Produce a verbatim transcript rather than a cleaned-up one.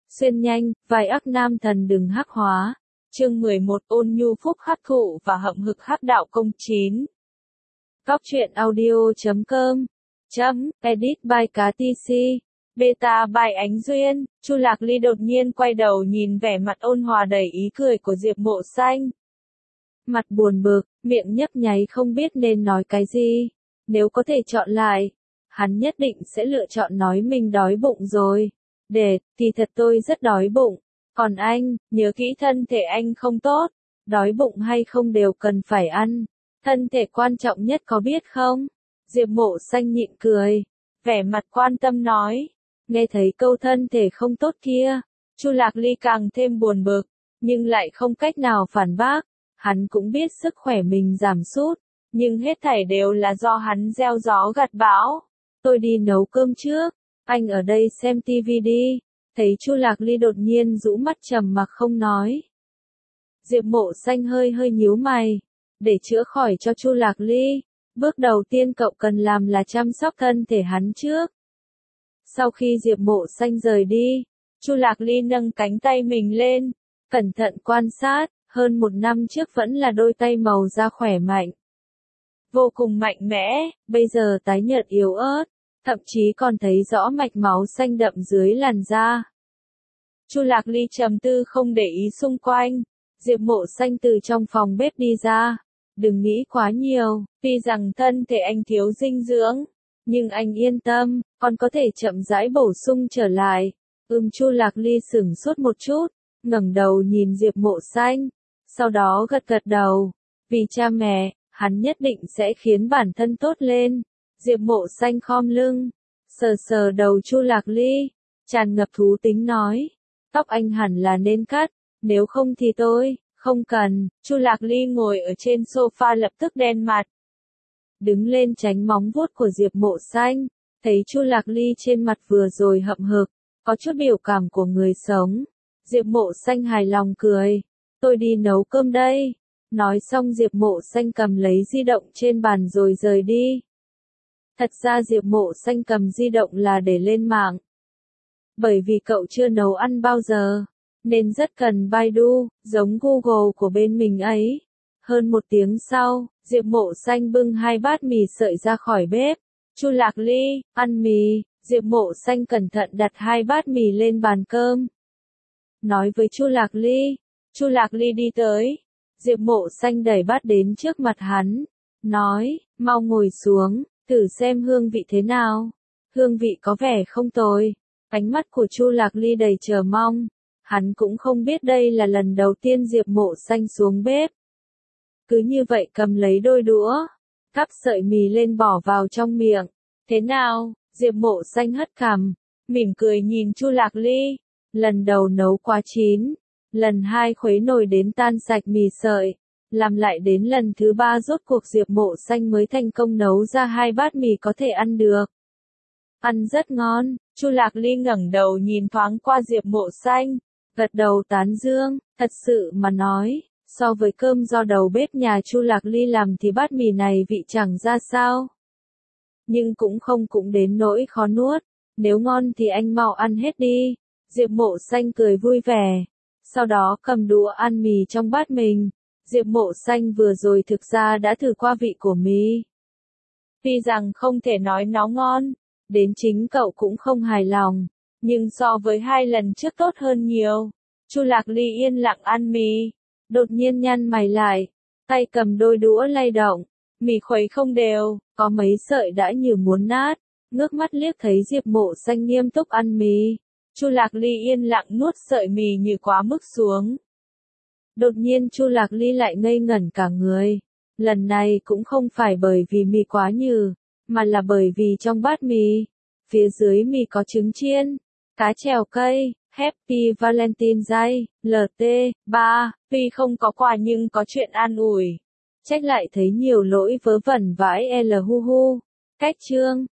Xuyên nhanh, vai ác nam thần đừng hắc hóa. Chương mười một Ôn nhu phúc hắc thụ và hậm hực hắc đạo công chín. Góc truyện audio chấm com chấm edit by cá tê xê. Beta by Ánh Duyên. Chu Lạc Ly đột nhiên quay đầu nhìn vẻ mặt ôn hòa đầy ý cười của Diệp Mộ Xanh. Mặt buồn bực, miệng nhấp nháy không biết nên nói cái gì. Nếu có thể chọn lại, hắn nhất định sẽ lựa chọn nói mình đói bụng rồi. Để, thì thật tôi rất đói bụng. Còn anh, nhớ kỹ thân thể anh không tốt. Đói bụng hay không đều cần phải ăn. Thân thể quan trọng nhất có biết không? Diệp Mộ Xanh nhịn cười. Vẻ mặt quan tâm nói. Nghe thấy câu thân thể không tốt kia. Chu Lạc Ly càng thêm buồn bực. Nhưng lại không cách nào phản bác. Hắn cũng biết sức khỏe mình giảm sút. Nhưng hết thảy đều là do hắn gieo gió gặt bão. Tôi đi nấu cơm trước. Anh ở đây xem tivi đi. Thấy Chu Lạc Ly đột nhiên rũ mắt trầm mặc không nói. Diệp Mộ Xanh hơi hơi nhíu mày. Để chữa khỏi cho Chu Lạc Ly, bước đầu tiên cậu cần làm là chăm sóc thân thể hắn trước. Sau khi Diệp Mộ Xanh rời đi, Chu Lạc Ly nâng cánh tay mình lên, cẩn thận quan sát, hơn một năm trước vẫn là đôi tay màu da khỏe mạnh. Vô cùng mạnh mẽ, bây giờ tái nhợt yếu ớt. Thậm chí còn thấy rõ mạch máu xanh đậm dưới làn da. Chu Lạc Ly trầm tư không để ý xung quanh. Diệp Mộ Xanh từ trong phòng bếp đi ra. Đừng nghĩ quá nhiều, tuy rằng thân thể anh thiếu dinh dưỡng. Nhưng anh yên tâm, còn có thể chậm rãi bổ sung trở lại. Ừm Chu Lạc Ly sửng sốt một chút, ngẩng đầu nhìn Diệp Mộ Xanh. Sau đó gật gật đầu. Vì cha mẹ, hắn nhất định sẽ khiến bản thân tốt lên. Diệp Mộ Xanh khom lưng, sờ sờ đầu Chu Lạc Ly, tràn ngập thú tính nói, tóc anh hẳn là nên cắt, nếu không thì tôi, không cần. Chu Lạc Ly ngồi ở trên sofa lập tức đen mặt. Đứng lên tránh móng vuốt của Diệp Mộ Xanh, thấy Chu Lạc Ly trên mặt vừa rồi hậm hực, có chút biểu cảm của người sống. Diệp Mộ Xanh hài lòng cười, tôi đi nấu cơm đây. Nói xong Diệp Mộ Xanh cầm lấy di động trên bàn rồi rời đi. Thật ra Diệp Mộ Xanh cầm di động là để lên mạng. Bởi vì cậu chưa nấu ăn bao giờ, nên rất cần Baidu, giống Google của bên mình ấy. Hơn một tiếng sau, Diệp Mộ Xanh bưng hai bát mì sợi ra khỏi bếp. Chu Lạc Ly, ăn mì. Diệp Mộ Xanh cẩn thận đặt hai bát mì lên bàn cơm. Nói với Chu Lạc Ly. Chu Lạc Ly đi tới. Diệp Mộ Xanh đẩy bát đến trước mặt hắn. Nói, mau ngồi xuống. Thử xem hương vị thế nào. Hương vị có vẻ không tồi. Ánh mắt của Chu Lạc Ly đầy chờ mong. Hắn cũng không biết đây là lần đầu tiên Diệp Mộ Xanh xuống bếp. Cứ như vậy cầm lấy đôi đũa, cắp sợi mì lên bỏ vào trong miệng. Thế nào? Diệp Mộ Xanh hất cằm, mỉm cười nhìn Chu Lạc Ly. Lần đầu nấu quá chín. Lần hai khuấy nồi đến tan sạch mì sợi. Làm lại đến lần thứ ba rốt cuộc Diệp Mộ Xanh mới thành công nấu ra hai bát mì có thể ăn được. Ăn rất ngon. Chu Lạc Ly ngẩng đầu nhìn thoáng qua Diệp Mộ Xanh, gật đầu tán dương. Thật sự mà nói, so với cơm do đầu bếp nhà Chu Lạc Ly làm thì bát mì này vị chẳng ra sao. Nhưng cũng không cũng đến nỗi khó nuốt. Nếu ngon thì anh mau ăn hết đi. Diệp Mộ Xanh cười vui vẻ. Sau đó cầm đũa ăn mì trong bát mình. Diệp Mộ Xanh vừa rồi thực ra đã thử qua vị của mì. Tuy rằng không thể nói nó ngon, đến chính cậu cũng không hài lòng, nhưng so với hai lần trước tốt hơn nhiều. Chu Lạc Ly yên lặng ăn mì, đột nhiên nhăn mày lại, tay cầm đôi đũa lay động, mì khuấy không đều, có mấy sợi đã như muốn nát, ngước mắt liếc thấy Diệp Mộ Xanh nghiêm túc ăn mì. Chu Lạc Ly yên lặng nuốt sợi mì như quá mức xuống. Đột nhiên Chu Lạc Ly lại ngây ngẩn cả người. Lần này cũng không phải bởi vì mì quá nhừ, mà là bởi vì trong bát mì, phía dưới mì có trứng chiên, cá trèo cây, Happy Valentine Day, lờ tê, ba, tuy không có quà nhưng có chuyện an ủi. Trách lại thấy nhiều lỗi vớ vẩn vãi l hu hu. Cách chương.